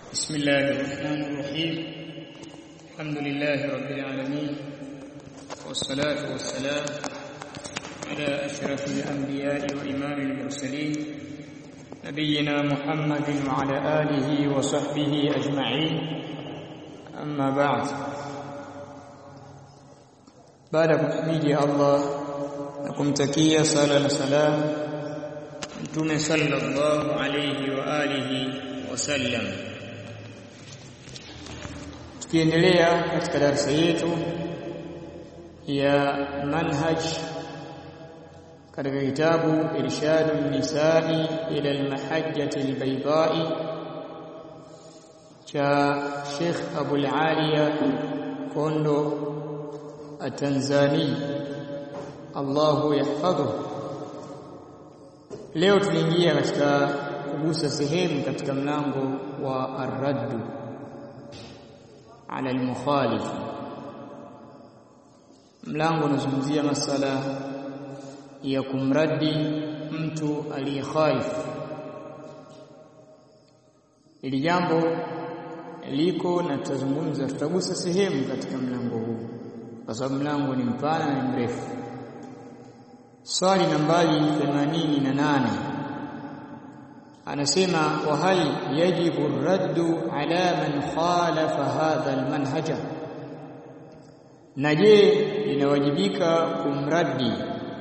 بسم الله الرحمن الرحيم الحمد لله رب العالمين والصلاة والسلام على أشرف الأنبياء وإمام المرسلين نبينا محمد وعلى آله وصحبه أجمعين أما بعد kumhimidi Allah na kumtakia sala na salam Mtume sallallahu alayhi wa alihi wasallam. Tukiendelea katika darasa yetu ya manhaj katika kitabu Irshadun Nisa'i ila al-Mahajjati al-Bayda'i cha Sheikh Abu al-Aliya Kondo Tanzania, Allahu yahfadhuhu. Leo tunaingia katika kugusa sehemu katika mlango wa ar-radd ala al-mukhalif. Mlango unazungumzia masala ya kumraddi mtu aliyekhalif. Ili jambo liko na tutagusa sehemu katika mlango huu kwa sababu mlango ni mpana na mrefu. Swali nambari 88 anasema wa hal yajibu ar-raddu ala man khalafa hadha al-manhaja, na je inawajibika kumraddi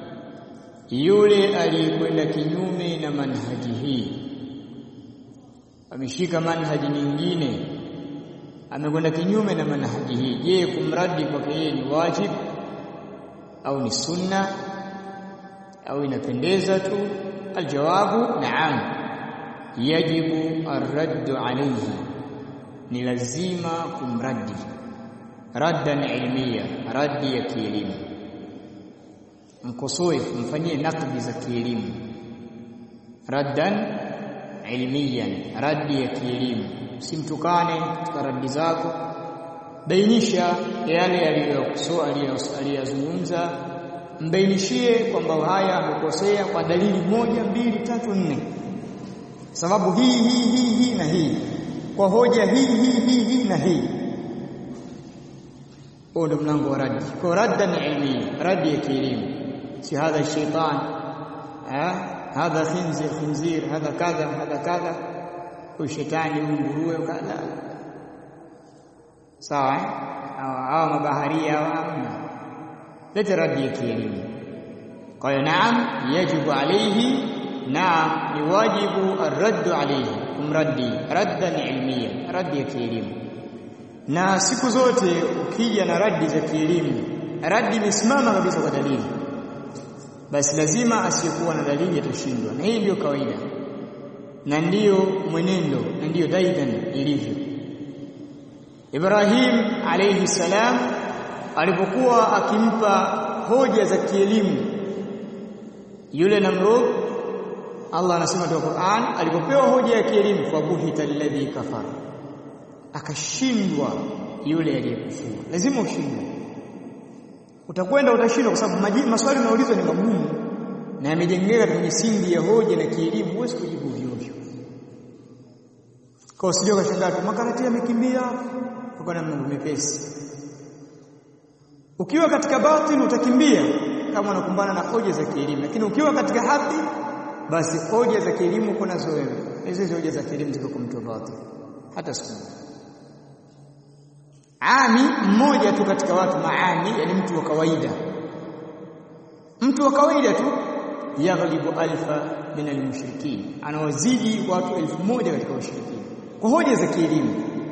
yule aliyekwenda kinyume na manhaji hii? Ameshika manhaji nyingine, amekwenda kinyume na manhaji hii, je kumraddi kwake yeye ni wajib au ni sunna au inapendeza tu? Aljawabu na'am, yajibu ar-raddu alayhi, ni lazima kumraddi raddan ilmiya, raddi ya kielimu. Mkosoe, mfanyie nakdi za kielimu. Raddan ilmiyan, raddi ya kielimu. Simtukane katika raddi zako, bainisha yale aliyozungumza, mbainishie kwamba haya amekosea kwa dalili 1 2 3 4, sababu hii na hii, kwa hoja hii na hii. Huo ndio mlango wa raddi. Kwa raddan ilmi, raddi ya kielimu, si hadha shaytan, hadha khinzir, hadha kadha ushetani nguruwe kadha, sawa au mabaharia au leta raddi ya kielimu. Kwa hiyo naam, yajibu alayhi, naam ni wajibu ar-raddu alayhi, kumraddi raddan ilmiya, raddi ya kielimu. Na siku zote ukija na raddi za kielimu, raddi imesimama kabisa kwa dalili, basi lazima asiyekuwa na dalili atashindwa, na hii ndio kawaida na ndiyo mwenendo na ndiyo daidan ilivyo. Ibrahim alayhi salam alipokuwa akimpa hoja za kielimu yule Namrud, Allah anasema katika Qur'an, alipopewa hoja ya kielimu fabuhita alladhi kafara, akashindwa yule aliyekufuru. Lazima ushindwe, utakwenda utashindwa, kwa sababu maswali yanaulizwa ni magumu na yamejengeka kwenye misingi ya hoja na kielimu, huwezi kujibu ovyo. Kwa usije ukashangaa tu makarati yamekimbia kwa namna mepesi. Ukiwa katika batil utakimbia kama unakumbana na hoja za kielimu, lakini ukiwa katika haki, basi hoja za kielimu uko nazo wewe. Hizo hoja za kielimu ziko kwa mtu batil hata siku. Ami mmoja tu katika watu maani, yani mtu wa kawaida, mtu wa kawaida tu, yaghlibu alfa min almushrikin, anawazidi watu 1000 katika washirikina kwa hoja za kielimu.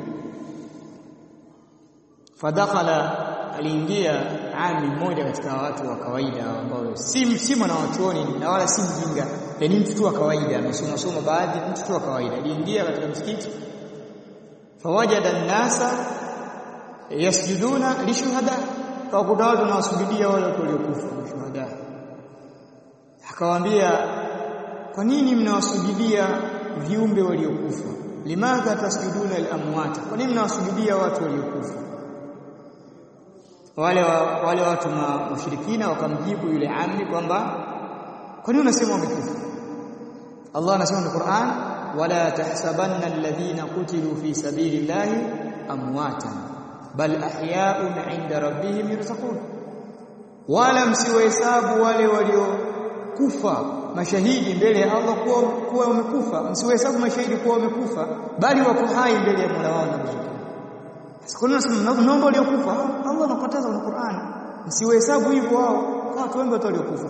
Fadakhala, aliingia ami mmoja katika watu wa kawaida ambao si mwanachuoni na wala si mjinga, yani mtu wa kawaida, amesoma baadhi, mtu wa kawaida aliingia katika msikiti. Fawajada an-nasa yasjuduna lishuhada, kwa kuta watu wanasujudia wale waliokufa shuhada. Akawaambia, kwa nini mnawasujudia viumbe waliokufa? Limadha tasjuduna al-amwat, kwa nini mnawasujudia watu waliokufa? Wale watu mushirikina wakamjibu yule ammi kwamba kwa nini unasema wamekufa? Allah anasema katika Qur'an, wala tahsabanna alladhina qutilu fi sabilillahi amwatan bal ahya'un 'inda rabbihim yurzaqun, wala msiwahesabu wale waliokufa mashahidi mbele ya Allah kuwa wamekufa, msiwahesabu mashahidi kuwa wamekufa, bali wako hai mbele ya Mola wao na kuzuka. Sikuna naomba waliokufa, Allah anakataza kwenye Qur'an, msiwahesabu hivyo wao, watu wengi waliokufa.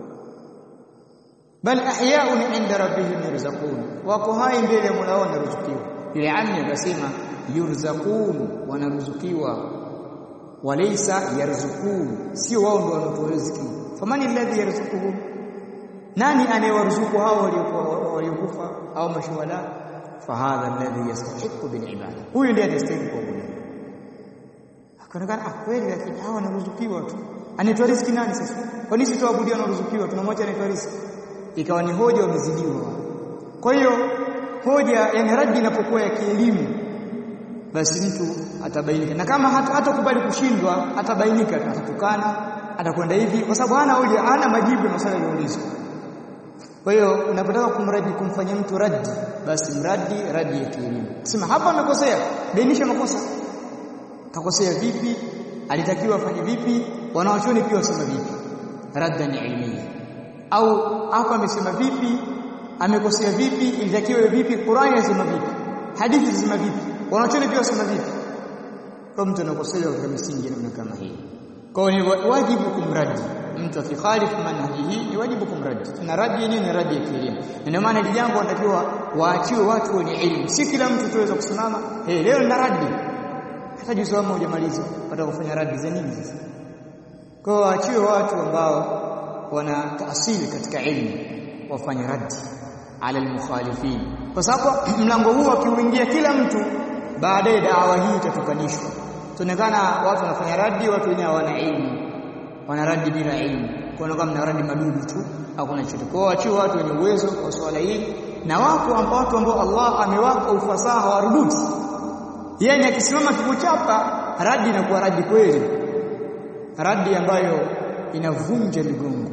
Bal ahya'un 'inda rabbihim yurzaqun, wako hai mbele ya Mola wao na ruzukiwa. Ile amni akasema yurzaqun, wanaruzukiwa, walaysa yarzuqun, sio wao ndio wanatoa riziki. Famani alladhi yarzuquhum, nani anayewaruzuku hao waliokufa au mashuhada? Fahadha alladhi yastahiqu bil ibada, huyu ndiye anastahili kuabudiwa. Akaonekana kweli, lakini hao wanaruzukiwa tu, anatoa riziki nani sasa? Kwa nini tuabudiwa na ruzukiwa, tunamwacha anatoa riziki? Ikawa ni hoja wamezidiwa. Kwa hiyo hoja, yani radi inapokuwa ya kielimu, basi mtu atabainika, na kama hatakubali kushindwa atabainika, atatukana, atakwenda hivi, kwa sababu hana hoja, hana majibu ya maswali yanayoulizwa. Kwa hiyo unapotaka kumradi, kumfanyia mtu radi, basi radi ya kielimu. Sema hapa amekosea, bainisha makosa. Kakosea vipi? Alitakiwa afanye vipi? Wanawachuoni pia wasema vipi? Raddan ilmiya. Au hapa amesema vipi? Amekosea vipi? Ilitakiwa vipi? Qur'ani inasema vipi? Hadithi zinasema vipi? Wanachuoni pia wasema vipi? Kwa mtu anakosea katika misingi namna kama hii, kwa hiyo ni wajibu kumradi mtu akikhalifu manhaji hii, ni wajibu kumradi. Na radi yenyewe ni radi ya kielimu. Ndio maana hili jambo wanatakiwa waachiwe watu wenye elimu, si kila mtu tuweza kusimama leo na radi, hata juzu moja hujamaliza pata kufanya radi za nini sasa. Kwa hiyo waachiwe watu ambao wana taasili katika elimu wafanye radi ala almukhalifin, kwa sababu mlango huu akiuingia kila mtu, baadaye dawa hii itatukanishwa. Tunaonekana watu wanafanya radi, watu wenyewe hawana elimu, wanaradi bila elimu, kwa kama mnaradi madudu tu, hakuna chochote. Kwa hiyo waachiwe watu wenye uwezo kwa swala hili, na watu ambao Allah amewapa ufasaha wa rududi. Yeye akisimama kikuchapa radi inakuwa radi kweli, radi ambayo inavunja migongo.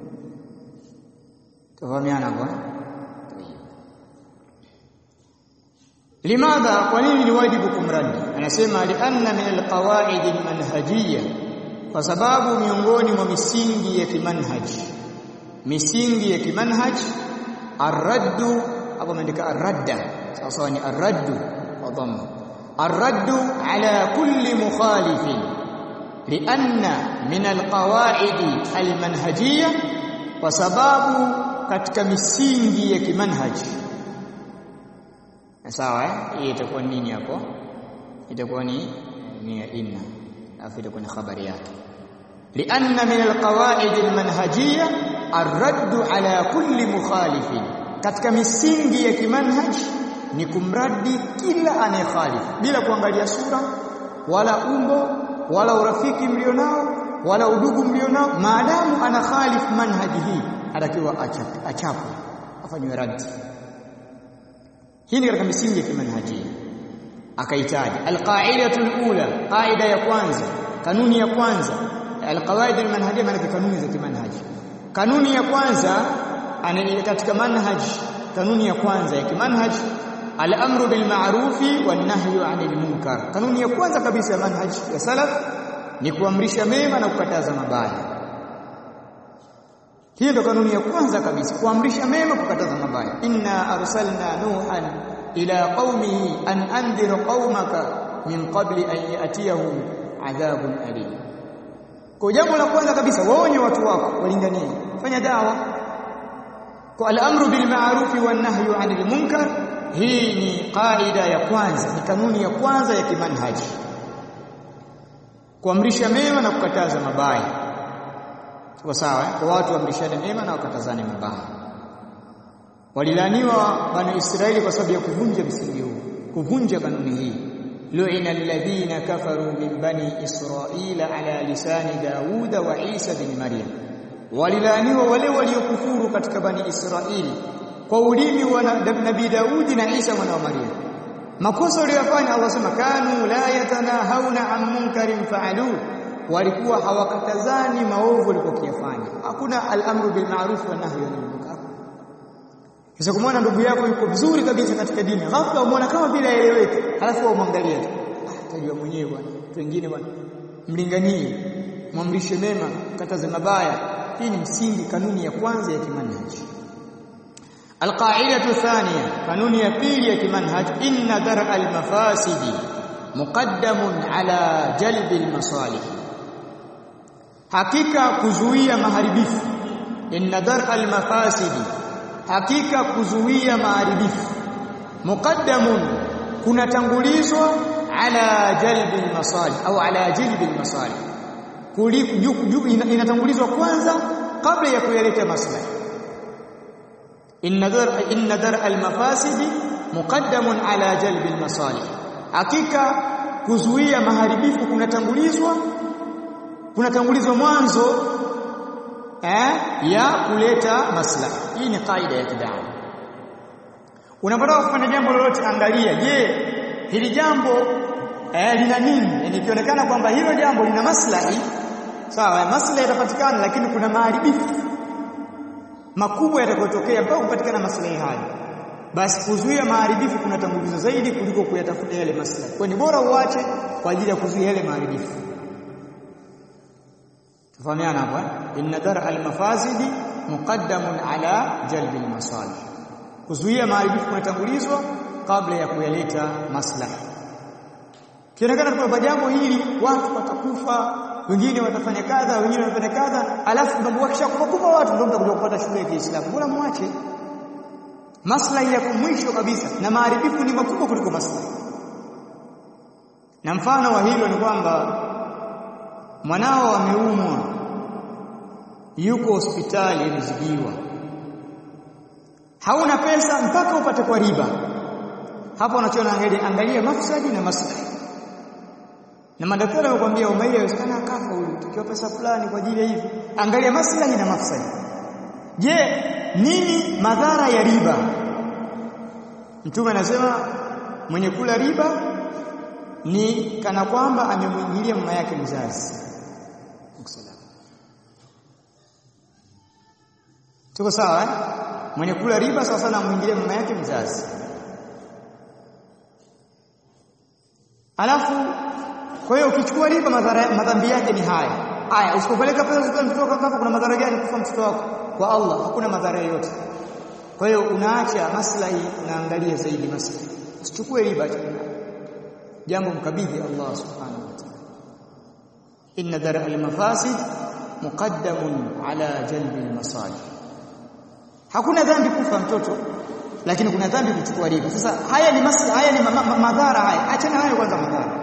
Tafahamiana bwana. Limadha, kwa nini ni wajibu kumradi? Anasema lianna min alqawaid almanhajiyya, kwa sababu miongoni mwa misingi ya kimanhaji, misingi ya kimanhaji, arraddu, hapo ameandika arradda, sawa ni arraddu wa dhamma, arraddu ala kulli mukhalifin, lianna min alqawaid almanhajiyya, kwa sababu katika misingi ya kimanhaji. Sawa hii itakuwa nini hapo? Itakuwa ni inna, afu itakuwa ni habari yake. Lianna min alqawaid almanhajiyya arraddu ala kulli mukhalifin, katika misingi ya kimanhaji ni kumradi kila anayekhalifu, bila kuangalia sura wala umbo wala urafiki mlionao wala udugu mlionao, maadamu ana khalifu manhaji hii, atakiwa achapwe, afanywe radi. Hii ni katika misingi ya kimanhaji. Akaitaja alqaidatu alula, qaida ya kwanza, kanuni ya kwanza. Alqawaid almanhajiyya maana kanuni za kimanhaji. Kanuni ya kwanza katika manhaji, kanuni ya kwanza ya kimanhaji, al-amru bil ma'rufi wan nahyu 'anil munkar. Kanuni ya kwanza kabisa ya manhaji ya salaf ni kuamrisha mema na kukataza mabaya. Hii ndio kanuni ya kwanza kabisa, kuamrisha mema, kukataza mabaya. Inna arsalna nuhan ila qaumihi an andhir qaumaka min qabli an ya'tiyahum adhabun alim. Kwa jambo la kwanza kabisa, waonye watu wako, walinganie, fanya dawa. Kwa al-amru bil ma'ruf wan nahyu 'anil munkar, hii ni kaida ya kwanza, ni kanuni ya kwanza ya kimanhaji, kuamrisha mema na kukataza mabaya. Kwa sawa, kwa watu waamrishane mema na wakatazane mabaya. Walilaniwa Bani Israeli kwa sababu ya kuvunja msingi huu, kuvunja kanuni hii. Lu'ina alladhina kafaru min bani Israila ala lisani Dauda wa Isa bin Maryam. Walilaniwa wale waliokufuru katika Bani Israeli kwa ulimi wa Nabii Daudi na Isa mwana wa Maryam. Makosa waliyofanya, Allah sema kanu la yatanahawna an munkarin fa'alu, walikuwa hawakatazani maovu walipokiyafanya. Hakuna al-amru bil ma'ruf wa nahyu 'anil munkar. Kisha kumwona ndugu yako yuko vizuri kabisa katika dini, ghafla umeona kama bila eleweke, halafu umwangalia tu. Tajua mwenyewe bwana. Watu wengine bwana, mlinganie, muamrishe mema, kataze mabaya. Hii ni msingi, kanuni ya kwanza ya kimanhaji. Alqaidatu thaniya, kanuni ya pili ya kimanhaj, inna dar'a almafasidi muqaddamun ala jalbi almasalih. Hakika kuzuia maharibifu, inna dar'a almafasidi, hakika kuzuia maharibifu, muqaddamun, kunatangulizwa ala jalbi almasalih au ala jalbi almasalih, inatangulizwa kwanza kabla ya kuyaleta maslahi. inna dar al-mafasidi muqaddamun ala jalbi al-masalih, hakika kuzuia maharibifu kunatangulizwa mwanzo ya kuleta maslahi. Hii ni kaida ya kidawa. Unapotaka kufanya jambo lolote, angalia, je, hili jambo lina nini? Yani ikionekana kwamba hilo jambo lina maslahi, sawa, maslahi yatapatikana, lakini kuna maharibifu makubwa yatakayotokea mpaka kupatikana maslahi hayo, basi kuzuia maharibifu kunatangulizwa zaidi kuliko kuyatafuta yale maslahi. Kwa ni bora uache kwa ajili ya kuzuia yale maharibifu. Tufahamiana hapa, inna dar al-mafasidi muqaddamun ala jalbi al-masalih, kuzuia maharibifu kunatangulizwa kabla ya kuyaleta maslahi. Kionekana kwamba jambo hili watu watakufa, wengine watafanya kadha, wengine watafanya kadha, alafu ndio wakishakufa watu ndio mtakuja kupata shule ya Kiislamu, bora muache. Maslahi yako mwisho kabisa, na maharibifu ni makubwa kuliko maslahi. Na mfano wa hilo ni kwamba mwanao ameumwa, yuko hospitali, amezidiwa, hauna pesa mpaka upate kwa riba. Hapo unachoona, angalia mafsadi na maslahi. Na madaktari wakwambia Umayyah inawezekana akafa huyu, tukiwa pesa fulani kwa ajili ya hivi. Angalia maslahi na mafsadi. Je, nini madhara ya riba? Mtume anasema mwenye kula riba ni kana kwamba amemwingilia mama yake mzazi. Tuko sawa eh? Mwenye kula riba sawa sana amwingilia mama yake mzazi. Alafu kwa hiyo ukichukua riba, madhambi yake ni haya. Haya, usipopeleka pesa kwa mtoto wako, kuna madhara gani kufa mtoto wako? Kwa Allah hakuna madhara yoyote. Kwa hiyo unaacha maslahi, unaangalia zaidi maslahi. Usichukue riba, jambo mkabidhi Allah subhanahu wa ta'ala. Inna dar al-mafasid muqaddamun ala jalbi al-masalih. Hakuna dhambi kufa mtoto, lakini kuna dhambi kuchukua riba. Sasa haya ni maslahi, haya ni madhara haya. Achana hayo kwanza madhara.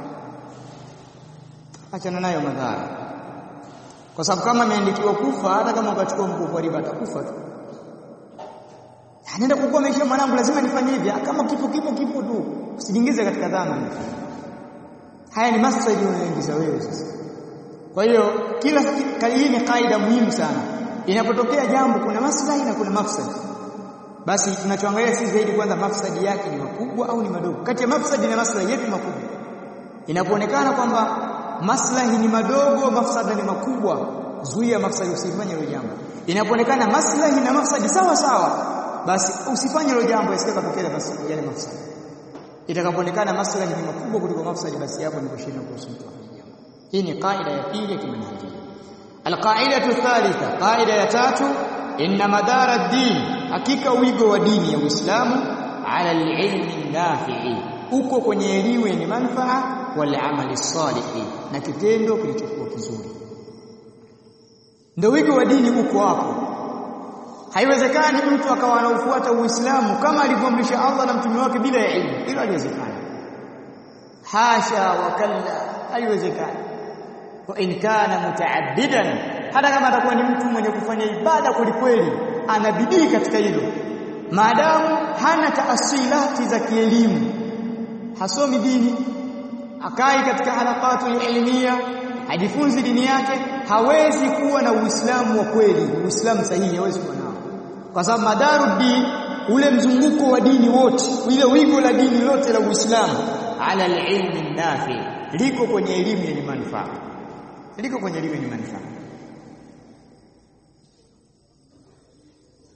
Achana nayo madhara. Kwa sababu kama ameandikiwa kufa, hata kama ukachukua mkopo wa riba atakufa tu. Anaenda kukua maisha, mwanangu lazima nifanye hivi, kama kipo tu. Usijiingize katika dhambi. Haya ni maslahi unayoingiza wewe sasa. Kwa hiyo hii ni kaida muhimu sana. Inapotokea jambo kuna maslahi na kuna mafsadi, basi tunachoangalia si zaidi kwanza mafsadi yake ni makubwa au ni madogo. Kati ya mafsadi na maslahi yetu makubwa, inapoonekana kwamba maslahi ni madogo, mafsada ni makubwa, zuia mafsadi, usifanye hilo jambo. Inapoonekana maslahi na mafsadi sawa sawa, basi usifanye hilo jambo, isikae pekee basi yale mafsadi. Itakapoonekana maslahi ni makubwa kuliko mafsadi, basi hapo ni kushinda kuhusu jambo. Hii ni kaida ya pili ya kimanhaji. Alqaidatu thalitha, kaida ya tatu, inna madara ad-din, hakika wigo wa dini ya Uislamu, ala al-ilmi nafi'i, uko kwenye elimu yenye manufaa, wal amali salihi, na kitendo kilichokuwa kizuri. Ndio wigo wa dini uko hapo. Haiwezekani mtu akawa anaofuata Uislamu kama alivyoamrisha Allah na mtume wake bila ya elimu. Hilo haliwezekani. Hasha wa kalla, haiwezekani. Wa in kana mutaaddidan, hata kama atakuwa ni mtu mwenye kufanya ibada kweli, ana bidii katika hilo, maadamu hana taasilati za kielimu, hasomi dini, akai katika halaqatul ilmiya, hajifunzi dini yake, hawezi kuwa na Uislamu wa kweli, Uislamu sahihi hawezi kuwa nao. Kwa sababu madaruddin, ule mzunguko wa dini wote, ile wigo la dini lote la Uislamu, ala al-ilmi nafi, liko kwenye elimu yenye manufaa. Liko kwenye elimu yenye manufaa.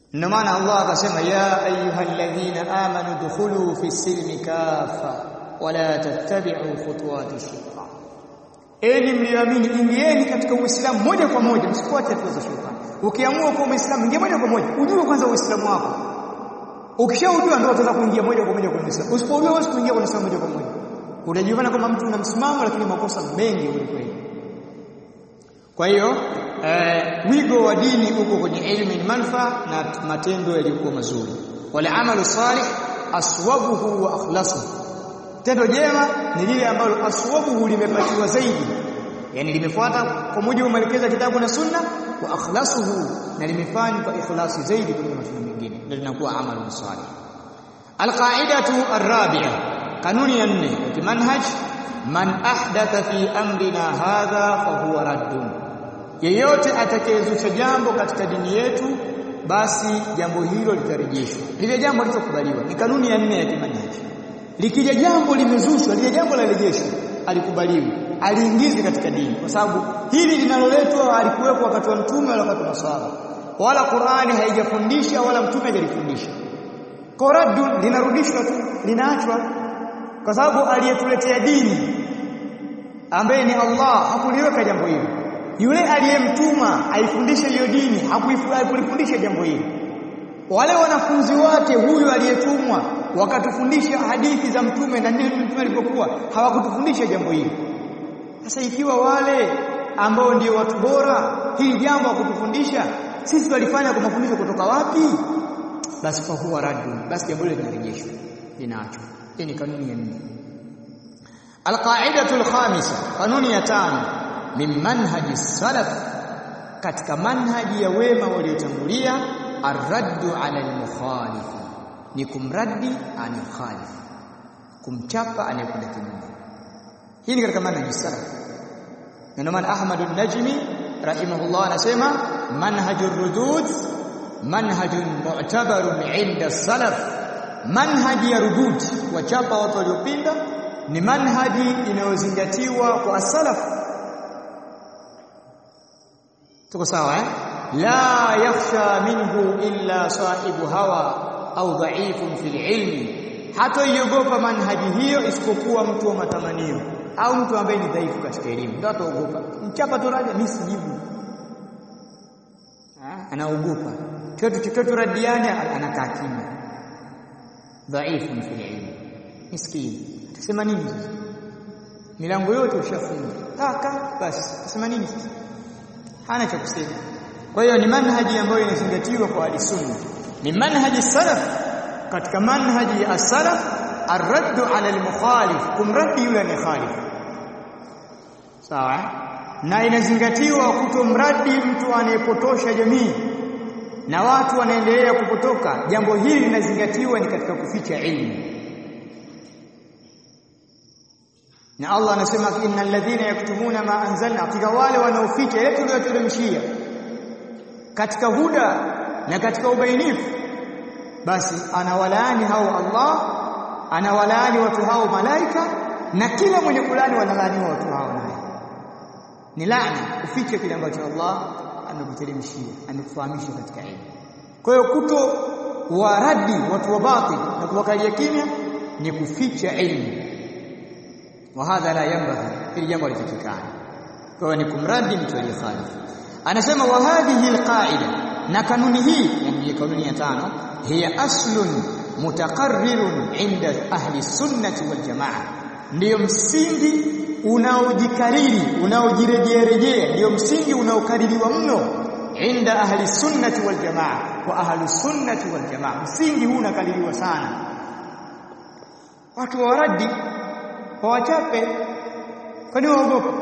Ndio maana Allah akasema ya ayyuhalladhina amanu dukhulu fi silmi kafa wala tattabi'u khutuwati shaytan. Enyi mlioamini ingieni katika Uislamu moja kwa moja, msifuate hatua za shetani. Ukiamua kuwa Muislamu ingia moja kwa moja, ujue kwanza Uislamu wako. Ukishaujua ndio utaanza kuingia moja kwa moja kwenye Uislamu. Usipojua huwezi kuingia kwenye Uislamu moja kwa moja. Unajiona kama mtu una msimamo lakini makosa mengi ulikwenda. Kwa hiyo wigo wa dini uko kwenye ilmu manfa na matendo yaliyokuwa mazuri. Wala amalu salih aswabuhu wa akhlasuhu. Tendo jema ni lile ambalo aswabuhu limepatiwa zaidi, yani limefuata kwa mujibu wa maelekezo ya kitabu na sunna, wa akhlasuhu na limefanywa kwa ikhlasi zaidi kuliko matendo mengine, ndio linakuwa amalu salih. Alqaidatu arrabi'a, kanuni ya 4 ya kimanhaj, man ahdatha fi amrina hadha fa huwa raddun. Yeyote atakayezusha jambo katika dini yetu basi jambo hilo litarejeshwa. Lile jambo litokubaliwa. Ni kanuni ya 4 ya kimanhaj. Likija jambo limezushwa, lile jambo la rejeshwa, alikubaliwi, aliingizi katika dini, kwa sababu hili linaloletwa alikuwepo wakati wa mtume wala wakati wa maswahaba, wala Qur'ani haijafundisha wala mtume hajalifundisha. Koradu linarudishwa tu, linaachwa, kwa sababu aliyetuletea dini ambaye ni Allah hakuliweka jambo hili. Yule aliyemtuma aifundishe hiyo dini hakulifundisha jambo hili. Wale wanafunzi wake huyu aliyetumwa wakatufundisha hadithi za mtume na nini mtume alipokuwa, hawakutufundisha jambo hili. Sasa ikiwa wale ambao ndio watu bora hili jambo hakutufundisha, sisi tulifanya kwa mafundisho kutoka wapi? Basi kwa huwa raddu, basi jambo hilo linarejeshwa, linaachwa. Hii ni kanuni ya 4. Alqaidatu alkhamisa, kanuni ya 5, min manhaji salaf, katika manhaji ya wema waliotangulia, arraddu ala almukhalif, ni kumraddi anayekhalif, kumchapa anayekwenda kinyume. Hii ni katika manhaji salaf. Ndio maana Ahmad an-Najmi rahimahullah anasema manhajur rudud manhajun mu'tabarun 'inda salaf. Manhaji ya rudud, wachapa watu waliopinda, ni manhaji inayozingatiwa kwa salaf. Tuko sawa la yakhsha minhu illa sahibu hawa au dha'ifun fil ilmi, hata iogopa manhaji hiyo isipokuwa mtu wa matamanio au mtu ambaye ni dhaifu katika elimu, ndio ataogopa. Mchapa toraja mimi sijibu, anaogopa chochote radiani, anakaa kimya. Dhaifu fil ilmi, miskini, atasema nini sasa? Milango yote ushafunga kaka, basi atasema nini sasa? Hana cha kusema. Kwa hiyo ni manhaji ambayo inazingatiwa kwa ahli-sunna, ni manhaji salaf. Katika manhaji ya salaf arraddu ala al-mukhalif, kumraddi yule anayekhalif, sawa, na inazingatiwa kutomraddi mtu anayepotosha jamii na watu wanaendelea kupotoka. Jambo hili linazingatiwa ni katika kuficha ilmu. Na Allah anasema innal ladhina yaktumuna ma anzalna, katika wale wanaoficha ile tuliyoteremshia katika huda na katika ubainifu, basi anawalaani hao Allah, anawalaani watu hao malaika, na kila mwenye kulani wanalaaniwa watu hao naye. Ni laana kuficha kile ambacho Allah amekuteremshia, amekufahamisha katika elimu. Kwa hiyo kuto waradi watu wa batil na kuwakalia kimya ni kuficha elimu, wa hadha la yanbaghi, ili jambo litakikana. Kwa hiyo ni kumradi mtu aliyekhalif. Anasema wa hadhihi alqaida, na kanuni hii, yani kanuni ya 5, hiya aslun mutaqarrirun inda ahli sunnati wal jamaa, ndio msingi unaojikariri, unaojirejea, ndio msingi unaokaririwa mno inda ahli sunnati wal jamaa, wa ahli sunnati wal jamaa. Msingi huu unakaririwa sana. Watu waradi wawachape, kwani waogopa?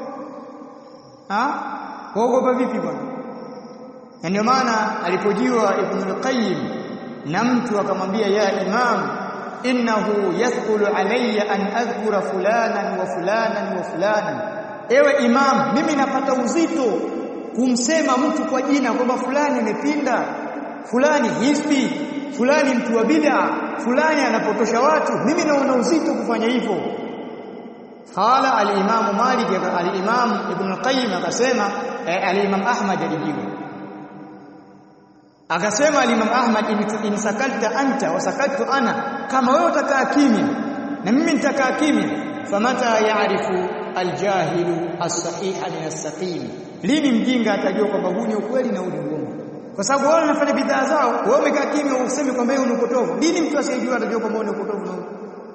Waogopa vipi bwana? Na ndio maana alipojiwa Ibn al-Qayyim na mtu akamwambia, ya Imam, innahu yathqulu alayya an adhkura fulanan wa fulanan wa fulanan, ewe Imam, mimi napata uzito kumsema mtu kwa jina kwamba fulani amepinda, fulani hisbi, fulani mtu wa bid'a, fulani anapotosha watu, mimi naona uzito kufanya hivyo. Qala al-Imam Malik, al-Imam Ibn al-Qayyim akasema, al-Imam Ahmad alijibu, Akasema Imam Ahmad, in sakalta anta wa sakaltu ana, kama wewe utakaa kimya na mimi nitakaa kimya, famata ya'rifu aljahilu as-sahiha min as-saqim, lini mjinga atajua kwamba huu ni ukweli na huu ni uongo? Kwa sababu wao wanafanya bidhaa zao, wewe umekaa kimya useme kwamba huu ni upotovu. Lini mtu asiyejua atajua kwamba huu ni upotovu? Na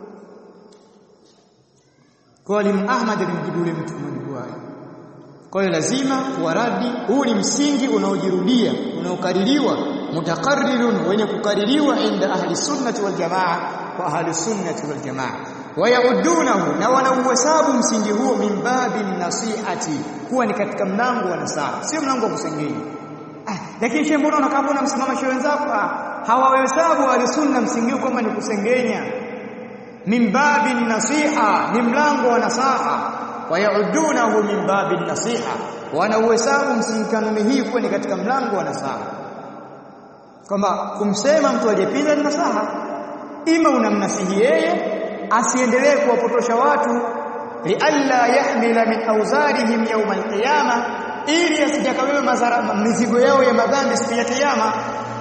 kwa Imam Ahmad alimjibu yule mtu mmoja. Kwa hiyo lazima waradi, huu ni msingi unaojirudia, unaokaririwa, mutakarrirun, wenye kukaririwa inda ahli sunnati wal jamaa, wa ahli sunnati wal jamaa wayaudunahu, na wanauhesabu msingi huo min babi nasihati, kuwa ni katika mlango wa nasaha, sio mlango wa kusengenya. Lakini shehe, mbona unakaa unamsimama shehe wenzako? Hawahesabu ahli sunna msingi huo kama ni kusengenya. Min babi nasiha, ni mlango wa nasaha. Wayaudunahu min babi nasiha, wanauhesabu msingi kanuni hii kuwa ni katika mlango wa nasaha, kwamba kumsema mtu aliyepinda ni nasaha. Ima unamnasihi yeye asiendelee kuwapotosha watu, lialla yahmila min awzarihim yawm alqiyama, ili asijakawewe mizigo yao ya madhambi siku ya kiyama.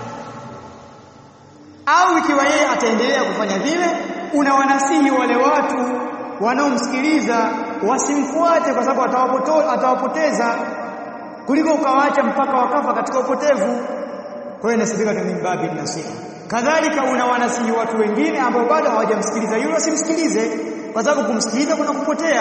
Au ikiwa yeye ataendelea kufanya vile, unawanasihi wale watu wanaomsikiliza wasimfuate, kwa sababu atawapoteza, kuliko ukawaacha mpaka wakafa katika upotevu. Kwa hiyo inasibika ni mimbabi nasiha. Kadhalika unawanasihi watu wengine ambao bado hawajamsikiliza yule, wasimsikilize, kwa sababu kumsikiliza kuna kupotea.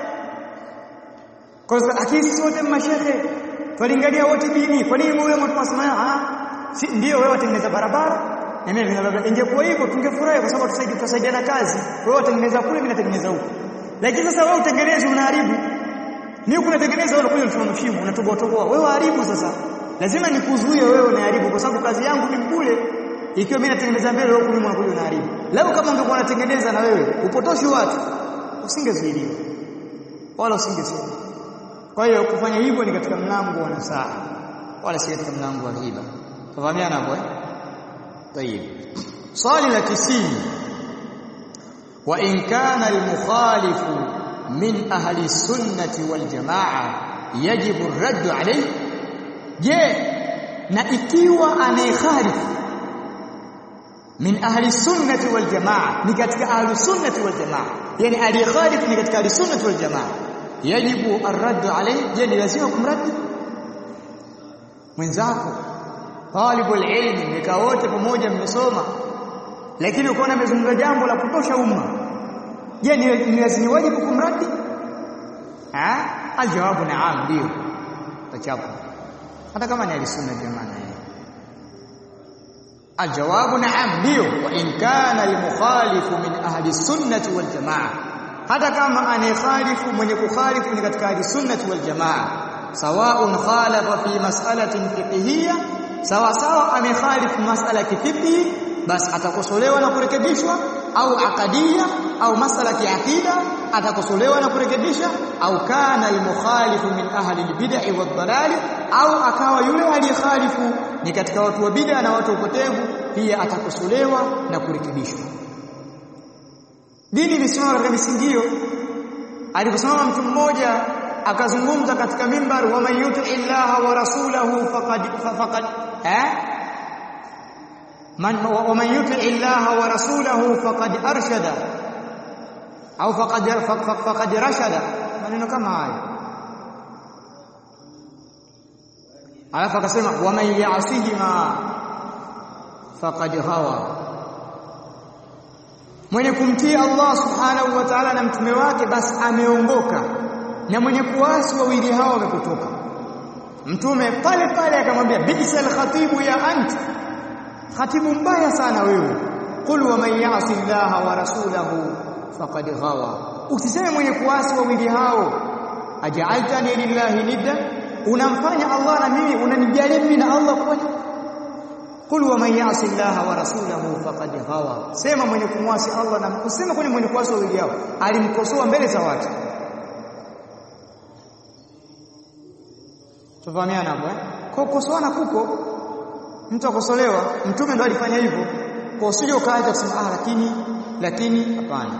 Kwa sababu akisi wote mashehe tulingalia wote dini, kwa nini yule mtu asema si ndio wewe watengeneza barabara na mimi ninalobeba? Ingekuwa hivyo tungefurahi, kwa sababu tutasaidiana kazi. Wewe watengeneza kule, mimi natengeneza huko. Lakini sasa wewe utengeneze, unaharibu. Ni huko unatengeneza, wewe unakuja unafanya mshimo, unatoboa. Wewe haribu. Sasa lazima nikuzuie wewe unaharibu, kwa sababu kazi yangu ni kule. Ikiwa mimi natengeneza mbele, wewe kule unakuja unaharibu. Leo kama ungekuwa unatengeneza na wewe upotoshi watu, usingezuiliwa wala usingezuiliwa. Kwa hiyo kufanya hivyo ni katika mlango wa nasaha, wala si katika mlango wa riba. Tafahamiana hapo طيب. swali la 90, wa in kana al-mukhalif min ahli sunnati wal jamaa yajibu ar-radd alayhi, je, na ikiwa anayekhalifu min ahli sunnati wal jamaa, ni katika ahli sunnati wal jamaa, yani aliyekhalifu ni katika ahli sunnati wal jamaa, yajibu ar-radd alayhi, je, ni lazima kumraddi mwenzako? Talibul ilmi, mmekaa wote pamoja mmesoma, lakini ukaona amezungumza jambo la kutosha umma, je, ni lazima wajibu kumraddi? Aljawabu naam, ndio tachapo, hata kama ni alisunna jamaa. Aljawabu naam, ndio. Wa in kana almukhalifu min ahli sunnati wal jamaa, hata kama anayekhalifu, mwenye kukhalifu ni katika ahli sunnati wal jamaa, sawaun khalafa fi mas'alatin fiqhiyya, sawa sawa amekhalifu masala ya kifiqhi, basi atakosolewa na kurekebishwa, au akadia au masala ya akida atakosolewa na kurekebisha, au kana al-mukhalifu min ahli al-bid'ah wad-dalal, au akawa yule aliyekhalifu ni katika watu wa bid'a na watu upotevu, pia atakosolewa na kurekebishwa. Dini imesimama katika misingi hiyo. Aliposimama mtu mmoja akazungumza katika mimbar, wa man yuti illaha wa rasulahu faqad wa man yuti illaha wa rasulahu faqad arshada au faqad rashada, maneno kama hayo. Alafu akasema wa man ya'sihima faqad hawa, mwenye kumtii Allah subhanahu wa ta'ala na mtume wake basi ameongoka, na mwenye kuasi wawili hao wamepotoka. Mtume pale pale akamwambia bisal khatibu ya anta, khatibu mbaya sana wewe. Qul wa man ya'si Allaha wa rasulahu faqad ghawa, usiseme mwenye kuasi wawili hao. Aj'altani lillahi nidda, unamfanya Allah na mimi, unanijalia mimi na Allah kwani? Qul wa man ya'si Allaha wa rasulahu faqad ghawa, sema mwenye kumwasi Allah na useme kwani mwenye kuasi wawili hao alimkosoa mbele za watu. Tufahamiana hapo Kwa kukosoana kuko, mtu akosolewa, mtume ndo alifanya hivyo. Kwa usije ukaacha kusema lakini hapana.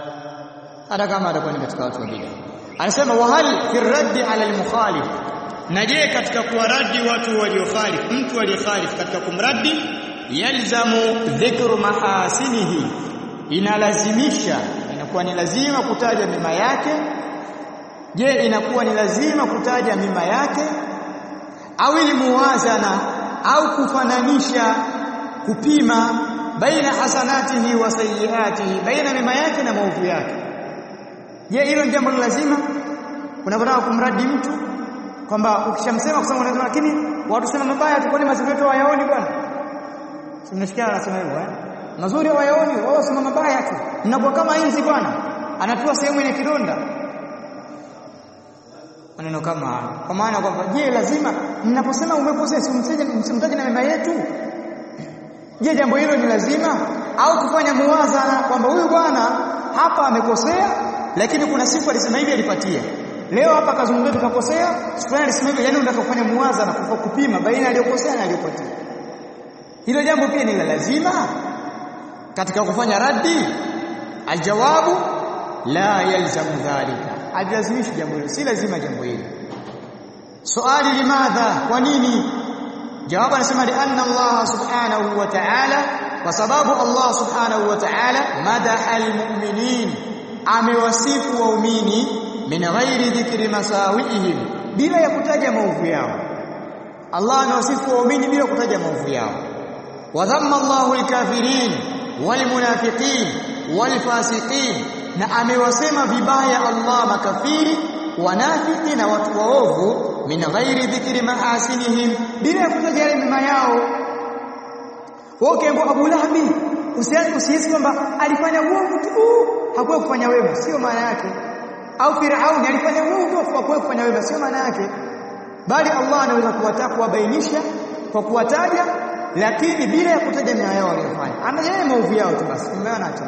hata kama atakuwa ni katika watu wa bid'a. Anasema wa hal fi radd ala al-mukhalif, Na je, katika kuwaradi watu waliokhalif, mtu aliyekhalif katika kumradi, yalzamu dhikru mahasinihi, inalazimisha, inakuwa ni lazima kutaja mema yake. Je, inakuwa ni lazima kutaja mema yake, au muwazana, au kufananisha, kupima baina hasanatihi wa sayyiatihi, baina mema yake na maovu yake? Je, hilo jambo ni lazima? Unapotaka kumradi mtu kwamba ukishamsema kusema unasema, lakini watu sema mabaya tu, kwani mazuri yetu hayaoni bwana? Simnasikia anasema hivyo mazuri hayaoni, wao sema mabaya tu. Mnakuwa kama inzi bwana, anatua sehemu yenye kidonda. Maneno kama kwa maana kwamba je, lazima mnaposema umekosea msimtaje na mema yetu? Je, jambo hilo ni lazima, au kufanya muwazana kwamba huyu bwana hapa amekosea, lakini kuna siku alisema hivi alipatia, leo hapa kazungumza tukakosea, siku alisema hivi, yani unataka kufanya muwazana, kupima baina aliyokosea na aliyopatia. Hilo jambo pia ni lazima katika kufanya raddi? Aljawabu la yalzamu dhalika, alazimishi jambo hilo, si lazima jambo hilo. Swali, limadha, kwa nini? Jawabu anasema li anna Allah subhanahu wa ta'ala, kwa sababu Allah subhanahu wa ta'ala madaha almu'minin, amewasifu waumini min ghairi dhikri masawiihim, bila ya kutaja maovu yao. Allah amewasifu waumini bila kutaja maovu yao. Wa dhamma Allahu alkafirin walmunafiqin walfasiqin, na amewasema vibaya Allah makafiri, wanafiki na watu waovu, min ghairi dhikri mahasinihim, bila kutaja yale mema yao. Wao Abu Lahabi usihisi kwamba alifanya uovu tu, hakuwa kufanya wema, sio maana yake. Au Firauni alifanya uovu tu, hakuwa kufanya wema, sio maana yake. Bali Allah anaweza kuwabainisha kwa kuwataja, lakini bila ya kutaja mema yao waliyofanya. Anajaye maovu yao tu basi, umeona tu.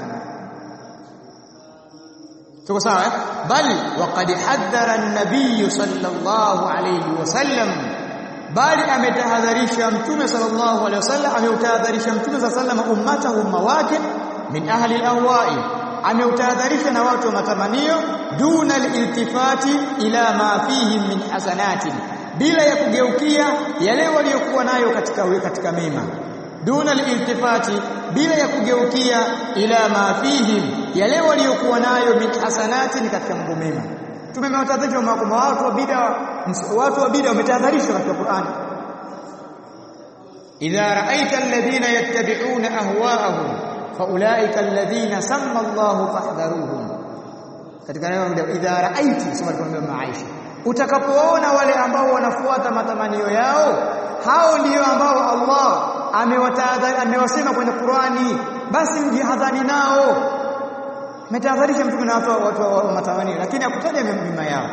Tuko sawa Bali waqad hadhara an-nabiy sallallahu alayhi wasallam, bali ametahadharisha mtume sallallahu alayhi wasallam, ameutahadharisha mtume sallallahu alayhi wasallam ummatahu, umma wake, min ahli al-ahwa'i, ameutahadharisha na watu wa matamanio, duna al-iltifati ila ma fihi min hasanati, bila ya kugeukia yale waliokuwa nayo katika mema. Duna al-iltifati, bila ya kugeukia ila ma fihim, yale waliokuwa nayo min hasanati, katika mambo mema. Tumewatahadharisha kwamba watu wa bid'a wametahadharishwa katika Qur'an. Idha ra'aita alladhina yattabi'una ahwa'ahum faulaika alladhina samma Allahu fahdharuhum. Katika neno idha ra'aiti, soma kwa Aisha, utakapoona wale ambao wanafuata matamanio yao, hao ndio ambao Allah amewasema kwenye Qur'ani, basi mjihadhari nao. Ametahadharisha mtume na watu wa matamanio, lakini hakutaja mema yao.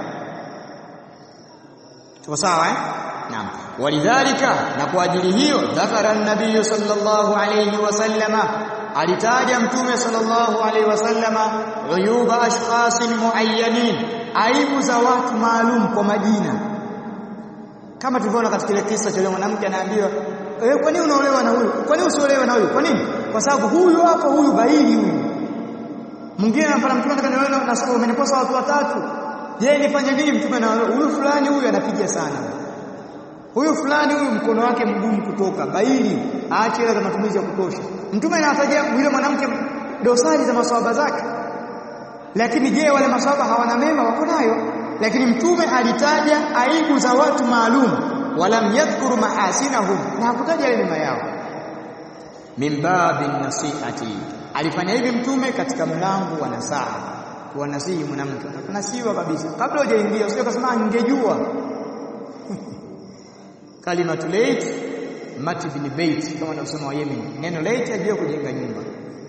Tuko sawa Naam. Walidhalika, na kwa ajili hiyo, dhakara an-nabiy sallallahu alayhi wasallama, alitaja mtume sallallahu alayhi wasallama uyuba ashkhasin muayyanin, aibu za watu maalum kwa majina. Kama tulivyoona katika ile kisa cha mwanamke anaambiwa, kwa nini unaolewa na huyu? Kwa nini usiolewe na huyu? Kwa nini? Kwa sababu huyu hapa, huyu baili huyu. Mwingine anapata mtume anataka na sababu umenikosa watu watatu. Je, nifanye nini? Mtume na huyu fulani, huyu anapiga sana. Huyu fulani, huyu mkono wake mgumu kutoka, baili, aache ile matumizi ya kutosha. Mtume anatajia yule mwanamke dosari za maswahaba zake. Lakini je, wale maswahaba hawana mema? Wako nayo. Lakini mtume alitaja aibu za watu maalum, walam yadhkuru mahasinahum, na hakutaja ile mema yao. Min babin nasihati, alifanya hivi mtume katika mlango wa nasaha, kuwanasihi mwanamke. Tunasihiwa kabisa kabla hujaingia, usije kusema ningejua. Kalimatu lait mati bin bait, kama wanasema wa Yemen, neno lait ajue kujenga nyumba.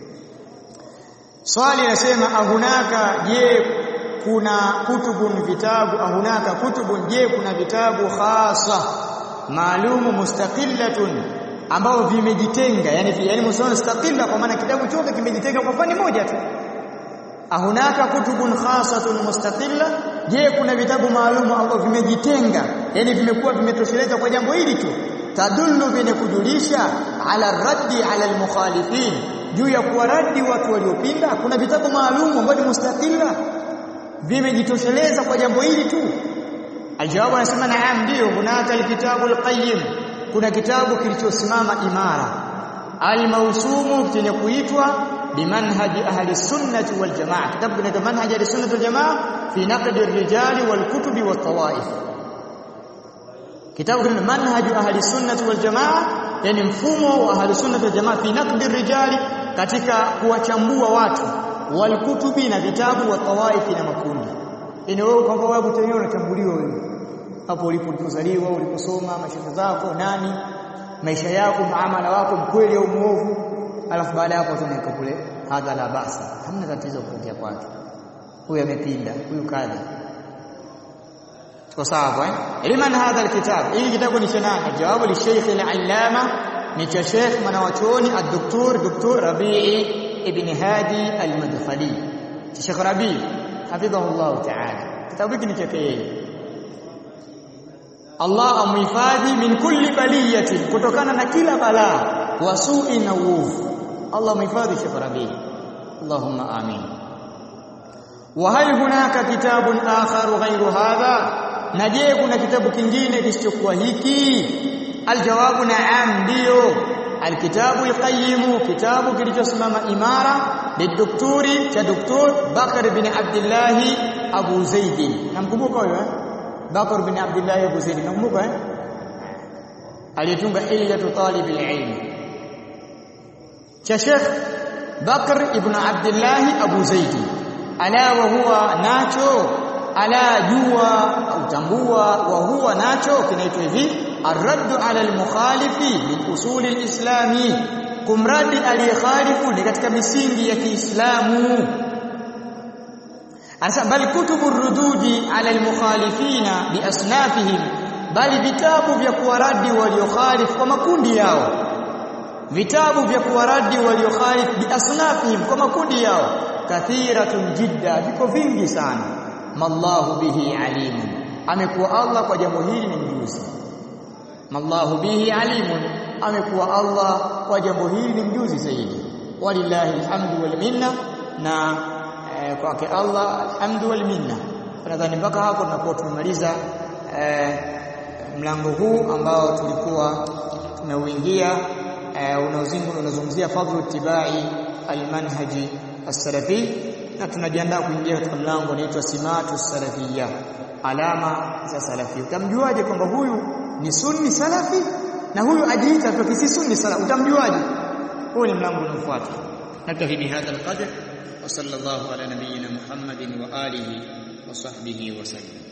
Swali nasema ahunaka, je kuna kutubun, vitabu, ahunaka kutubun, je kuna vitabu khasa maalumu mustaqillatun, ambao vimejitenga, yani mustaqilla, kwa maana kitabu chote kimejitenga kwa fani moja tu. Ahunaka kutubun khasatun mustaqilla, je kuna vitabu maalumu ambao vimejitenga, yani vimekuwa vimetosheleza kwa jambo hili tu. Tadullu, vyenye kujulisha, ala raddi ala almukhalifin, juu ya kuwaradi watu waliopinda. Kuna vitabu maalumu ambao ni mustaqilla, vimejitosheleza kwa jambo hili tu. Aljawabu anasema naam, ndio. Hunaka alkitabu alqayyim, kuna kitabu kilichosimama imara, almausumu, chenye kuitwa bimanhaji ahli sunnati wal jamaa. Kitabu kinaitwa manhaji ahli sunnati wal jamaa fi naqd ar-rijali wal kutubi wat tawaif. Kitabu kinaitwa manhaji ahli sunnati wal jamaa, yani mfumo wa ahli sunnati wal jamaa fi naqd ar-rijali, katika kuwachambua watu, wal kutubi, na vitabu, wa tawaif, na makundi. Yaani wewe kwamba wewe mwenyewe unachambuliwa wewe hapo ulipozaliwa, uliposoma, maisha zako, nani, maisha yako, muamala wako, mkweli au muovu, alafu baada hapo tunaweka kule hadha la basa, hamna tatizo kuongea kwake, huyu amepinda, huyu kadha. Tuko sawa liman hadha alkitab, hii kitabu ni cha nani? Jawabu li Sheikh al-Allama, ni cha Sheikh mwanachuoni Dr. Rabii ibn Hadi al-Madkhali, Sheikh Rabii hafidhahullah ta'ala. Kitabu hiki ni chake yeye, Allah amhifadhi min kulli baliyati, kutokana na kila balaa, wa su'i na uovu. Allah amhifadhi Sheikh Rabii, Allahumma amin. Wa hal hunaka kitabun akhar ghayru hadha, na je kuna kitabu kingine kisichokuwa hiki? Aljawabu na'am, ndio. Alkitabu alqayyim, kitabu kilichosimama imara, lidoktori cha Dr. Bakr bin Abdullah Abu Zaid. Namkumbuka huyo Bakr bin Abdullah Abu Zaid, namkumbuka aliyetunga Hilyatu Talib al-Ilm, cha Sheikh Bakr ibn Abdullah Abu Zaid. Ala wa huwa nacho, ala jua au tambua, wa huwa nacho kinaitwa hivi ar-radd ala al-mukhalifi min usul al-islami, kumradi aliyekhalifu ni katika misingi ya Kiislamu. Asa bali kutubu rududi ala al-mukhalifina bi asnafihim, bali vitabu vya kuwaradi waliokhalifu kwa makundi yao, vitabu vya kuwaradi waliokhalifu bi asnafihim kwa makundi yao, kathiratun jidda, viko vingi sana. Mallahu bihi alimun, amekuwa Allah kwa jambo hili ni mjuzi. Mallahu bihi alimun, amekuwa Allah kwa jambo hili ni mjuzi zaidi. Walillahi alhamdu wal minna, na kwake Allah alhamdu wal minna. Nadhani mpaka hapo tunakuwa tumemaliza mlango huu ambao tulikuwa tunauingia, unazungumzia fadhlu ittibai almanhaji as-salafi, na tunajiandaa kuingia katika mlango unaitwa simatu salafiyya, alama za salafi. Utamjuaje kwamba huyu ni sunni salafi na huyu ajiita kwa si sunni salafi? Utamjuaje? Huo ni mlango unaofuata. Naktafi bihadha alqadr wa sallallahu ala nabiyyina Muhammadin wa alihi wa sahbihi wa sallam.